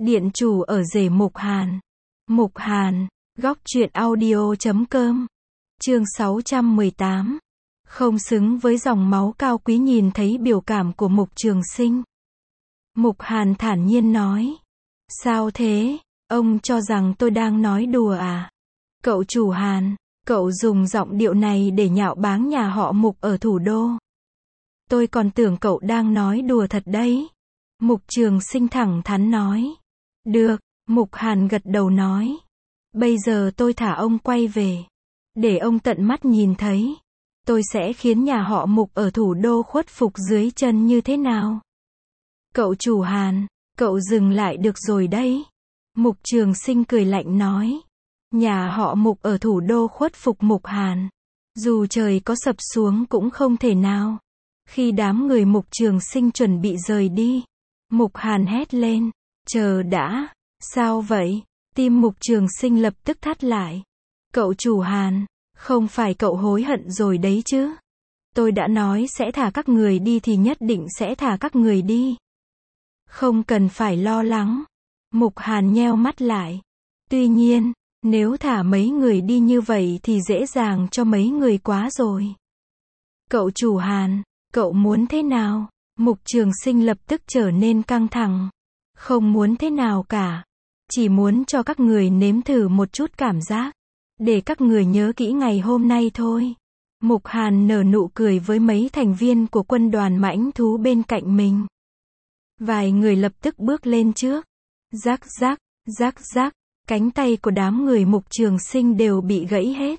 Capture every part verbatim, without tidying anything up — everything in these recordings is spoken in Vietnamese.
Điện chủ ở rể Mục Hàn. Mục Hàn, góc truyện audio chấm com. Chương sáu trăm mười tám. Không xứng với dòng máu cao quý. Nhìn thấy biểu cảm của Mục Trường Sinh, Mục Hàn thản nhiên nói. Sao thế, ông cho rằng tôi đang nói đùa à? Cậu chủ Hàn, cậu dùng giọng điệu này để nhạo báng nhà họ Mục ở thủ đô. Tôi còn tưởng cậu đang nói đùa thật đấy. Mục Trường Sinh thẳng thắn nói. Được, Mục Hàn gật đầu nói. Bây giờ tôi thả ông quay về, để ông tận mắt nhìn thấy, tôi sẽ khiến nhà họ Mục ở thủ đô khuất phục dưới chân như thế nào. Cậu chủ Hàn, cậu dừng lại được rồi đấy. Mục Trường Sinh cười lạnh nói. Nhà họ Mục ở thủ đô khuất phục Mục Hàn, dù trời có sập xuống cũng không thể nào. Khi đám người Mục Trường Sinh chuẩn bị rời đi, Mục Hàn hét lên. Chờ đã, sao vậy? Tim Mục Trường Sinh lập tức thắt lại. Cậu chủ Hàn, không phải cậu hối hận rồi đấy chứ? Tôi đã nói sẽ thả các người đi thì nhất định sẽ thả các người đi. Không cần phải lo lắng. Mục Hàn nheo mắt lại. Tuy nhiên, nếu thả mấy người đi như vậy thì dễ dàng cho mấy người quá rồi. Cậu chủ Hàn, cậu muốn thế nào? Mục Trường Sinh lập tức trở nên căng thẳng. Không muốn thế nào cả. Chỉ muốn cho các người nếm thử một chút cảm giác, để các người nhớ kỹ ngày hôm nay thôi. Mục Hàn nở nụ cười với mấy thành viên của quân đoàn mãnh thú bên cạnh mình. Vài người lập tức bước lên trước. Rắc rắc, rắc rắc, cánh tay của đám người Mục Trường Sinh đều bị gãy hết.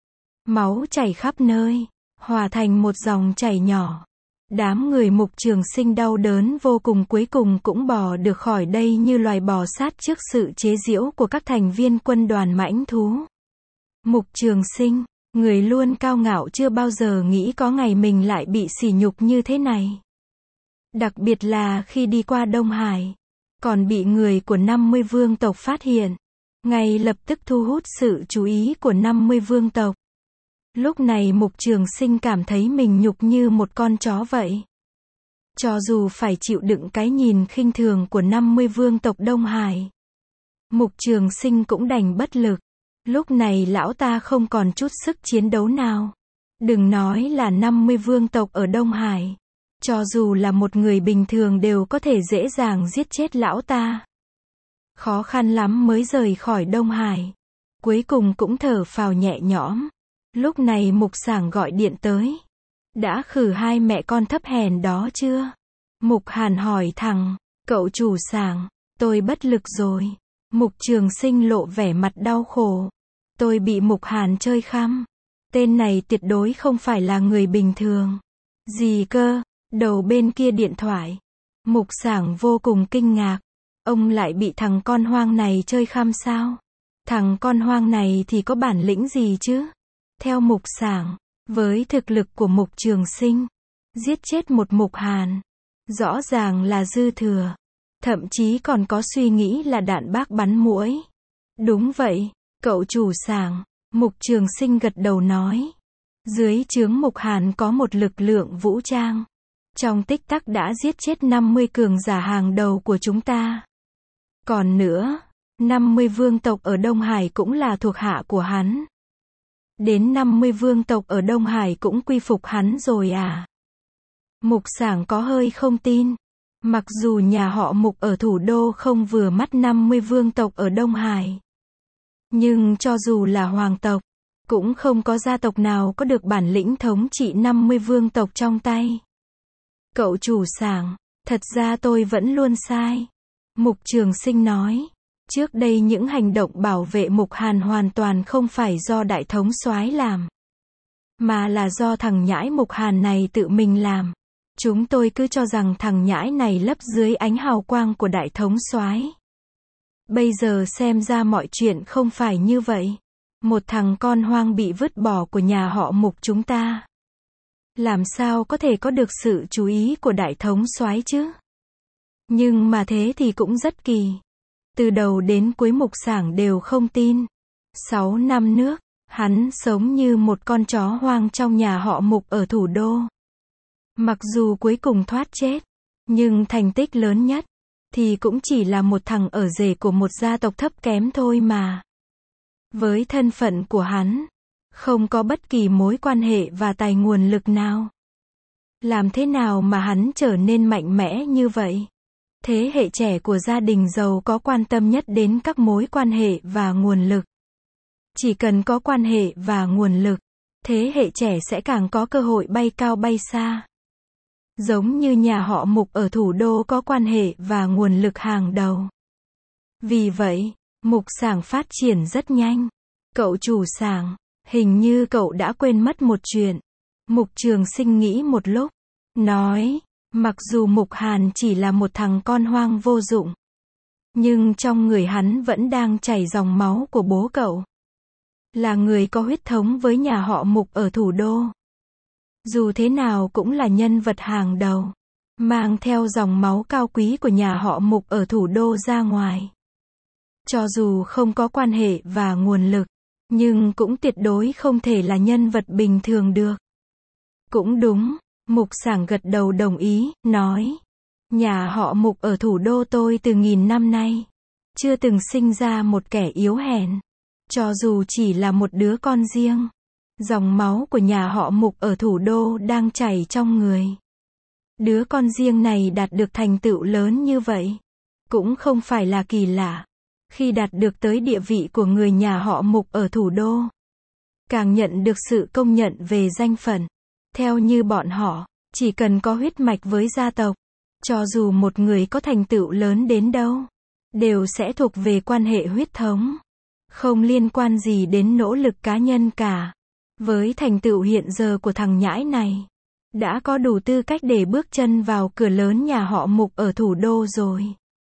Máu chảy khắp nơi, hòa thành một dòng chảy nhỏ. Đám người Mục Trường Sinh đau đớn vô cùng, cuối cùng cũng bỏ được khỏi đây như loài bò sát trước sự chế giễu của các thành viên quân đoàn mãnh thú. Mục Trường Sinh, người luôn cao ngạo, chưa bao giờ nghĩ có ngày mình lại bị sỉ nhục như thế này. Đặc biệt là khi đi qua Đông Hải, còn bị người của năm mươi vương tộc phát hiện, ngay lập tức thu hút sự chú ý của năm mươi vương tộc. Lúc này Mục Trường Sinh cảm thấy mình nhục như một con chó vậy. Cho dù phải chịu đựng cái nhìn khinh thường của năm mươi vương tộc Đông Hải, Mục Trường Sinh cũng đành bất lực. Lúc này lão ta không còn chút sức chiến đấu nào. Đừng nói là năm mươi vương tộc ở Đông Hải, cho dù là một người bình thường đều có thể dễ dàng giết chết lão ta. Khó khăn lắm mới rời khỏi Đông Hải, cuối cùng cũng thở phào nhẹ nhõm. Lúc này Mục Sảng gọi điện tới. Đã khử hai mẹ con thấp hèn đó chưa? Mục Hàn hỏi thẳng. Cậu chủ Sảng, tôi bất lực rồi. Mục Trường Sinh lộ vẻ mặt đau khổ. Tôi bị Mục Hàn chơi khăm. Tên này tuyệt đối không phải là người bình thường. Gì cơ? Đầu bên kia điện thoại, Mục Sảng vô cùng kinh ngạc. Ông lại bị thằng con hoang này chơi khăm sao? Thằng con hoang này thì có bản lĩnh gì chứ? Theo Mục Sảng, với thực lực của Mục Trường Sinh, giết chết một Mục Hàn, rõ ràng là dư thừa. Thậm chí còn có suy nghĩ là đạn bác bắn muỗi. Đúng vậy, cậu chủ Sảng, Mục Trường Sinh gật đầu nói. Dưới trướng Mục Hàn có một lực lượng vũ trang. Trong tích tắc đã giết chết năm mươi cường giả hàng đầu của chúng ta. Còn nữa, năm mươi vương tộc ở Đông Hải cũng là thuộc hạ của hắn. Đến năm mươi vương tộc ở Đông Hải cũng quy phục hắn rồi à? Mục Sảng có hơi không tin. Mặc dù nhà họ Mục ở thủ đô không vừa mắt năm mươi vương tộc ở Đông Hải, nhưng cho dù là hoàng tộc, cũng không có gia tộc nào có được bản lĩnh thống trị năm mươi vương tộc trong tay. Cậu chủ Sảng, thật ra tôi vẫn luôn sai. Mục Trường Sinh nói. Trước đây những hành động bảo vệ Mục Hàn hoàn toàn không phải do đại thống soái làm, mà là do thằng nhãi Mục Hàn này tự mình làm. Chúng tôi cứ cho rằng thằng nhãi này lấp dưới ánh hào quang của đại thống soái. Bây giờ xem ra mọi chuyện không phải như vậy. Một thằng con hoang bị vứt bỏ của nhà họ Mục chúng ta, làm sao có thể có được sự chú ý của đại thống soái chứ? Nhưng mà thế thì cũng rất kỳ. Từ đầu đến cuối Mục Sảng đều không tin. Sáu năm nước, hắn sống như một con chó hoang trong nhà họ Mục ở thủ đô. Mặc dù cuối cùng thoát chết, nhưng thành tích lớn nhất, thì cũng chỉ là một thằng ở rể của một gia tộc thấp kém thôi mà. Với thân phận của hắn, không có bất kỳ mối quan hệ và tài nguồn lực nào. Làm thế nào mà hắn trở nên mạnh mẽ như vậy? Thế hệ trẻ của gia đình giàu có quan tâm nhất đến các mối quan hệ và nguồn lực. Chỉ cần có quan hệ và nguồn lực, thế hệ trẻ sẽ càng có cơ hội bay cao bay xa. Giống như nhà họ Mục ở thủ đô có quan hệ và nguồn lực hàng đầu. Vì vậy, Mục Sảng phát triển rất nhanh. Cậu chủ Sảng, hình như cậu đã quên mất một chuyện. Mục Trường Sinh nghĩ một lúc, nói, mặc dù Mục Hàn chỉ là một thằng con hoang vô dụng, nhưng trong người hắn vẫn đang chảy dòng máu của bố cậu. Là người có huyết thống với nhà họ Mục ở thủ đô. Dù thế nào cũng là nhân vật hàng đầu, mang theo dòng máu cao quý của nhà họ Mục ở thủ đô ra ngoài. Cho dù không có quan hệ và nguồn lực, nhưng cũng tuyệt đối không thể là nhân vật bình thường được. Cũng đúng, Mục Sảng gật đầu đồng ý, nói. Nhà họ Mục ở thủ đô tôi từ nghìn năm nay, chưa từng sinh ra một kẻ yếu hèn. Cho dù chỉ là một đứa con riêng, dòng máu của nhà họ Mục ở thủ đô đang chảy trong người. Đứa con riêng này đạt được thành tựu lớn như vậy, cũng không phải là kỳ lạ. Khi đạt được tới địa vị của người nhà họ Mục ở thủ đô, càng nhận được sự công nhận về danh phận. Theo như bọn họ, chỉ cần có huyết mạch với gia tộc, cho dù một người có thành tựu lớn đến đâu, đều sẽ thuộc về quan hệ huyết thống. Không liên quan gì đến nỗ lực cá nhân cả. Với thành tựu hiện giờ của thằng nhãi này, đã có đủ tư cách để bước chân vào cửa lớn nhà họ Mục ở thủ đô rồi.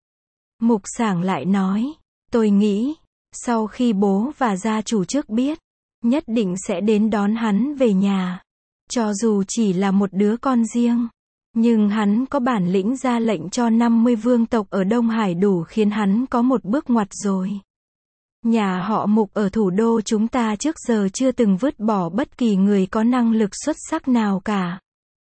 Mục Sảng lại nói, tôi nghĩ, sau khi bố và gia chủ trước biết, nhất định sẽ đến đón hắn về nhà. Cho dù chỉ là một đứa con riêng, nhưng hắn có bản lĩnh ra lệnh cho năm mươi vương tộc ở Đông Hải đủ khiến hắn có một bước ngoặt rồi. Nhà họ Mục ở thủ đô chúng ta trước giờ chưa từng vứt bỏ bất kỳ người có năng lực xuất sắc nào cả.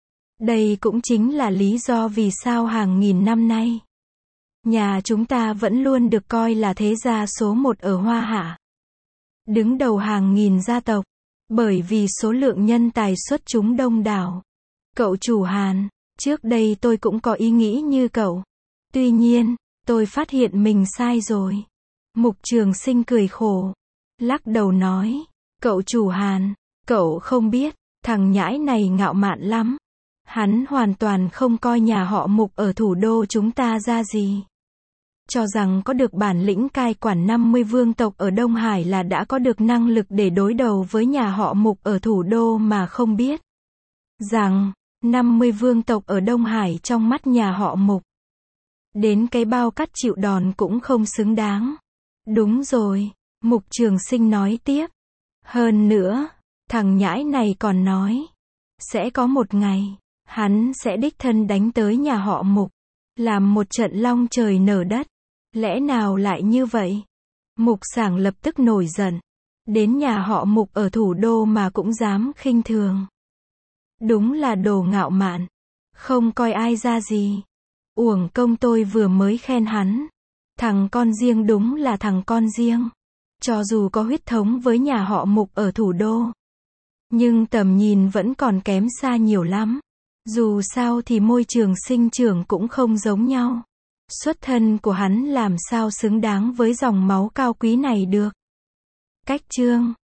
Đây cũng chính là lý do vì sao hàng nghìn năm nay, nhà chúng ta vẫn luôn được coi là thế gia số một ở Hoa Hạ. Đứng đầu hàng nghìn gia tộc, bởi vì số lượng nhân tài xuất chúng đông đảo. Cậu chủ Hàn, trước đây tôi cũng có ý nghĩ như cậu. Tuy nhiên, tôi phát hiện mình sai rồi. Mục Trường Sinh cười khổ, lắc đầu nói, cậu chủ Hàn, cậu không biết, thằng nhãi này ngạo mạn lắm. Hắn hoàn toàn không coi nhà họ Mục ở thủ đô chúng ta ra gì. Cho rằng có được bản lĩnh cai quản năm mươi vương tộc ở Đông Hải là đã có được năng lực để đối đầu với nhà họ Mục ở thủ đô mà không biết rằng, năm mươi vương tộc ở Đông Hải trong mắt nhà họ Mục, đến cái bao cắt chịu đòn cũng không xứng đáng. Đúng rồi, Mục Trường Sinh nói tiếp. Hơn nữa, thằng nhãi này còn nói, sẽ có một ngày, hắn sẽ đích thân đánh tới nhà họ Mục, làm một trận long trời nở đất. Lẽ nào lại như vậy? Mục Sảng lập tức nổi giận. Đến nhà họ Mục ở thủ đô mà cũng dám khinh thường. Đúng là đồ ngạo mạn. Không coi ai ra gì. Uổng công tôi vừa mới khen hắn. Thằng con riêng đúng là thằng con riêng. Cho dù có huyết thống với nhà họ Mục ở thủ đô, nhưng tầm nhìn vẫn còn kém xa nhiều lắm. Dù sao thì môi trường sinh trưởng cũng không giống nhau. Xuất thân của hắn làm sao xứng đáng với dòng máu cao quý này được. Cách chương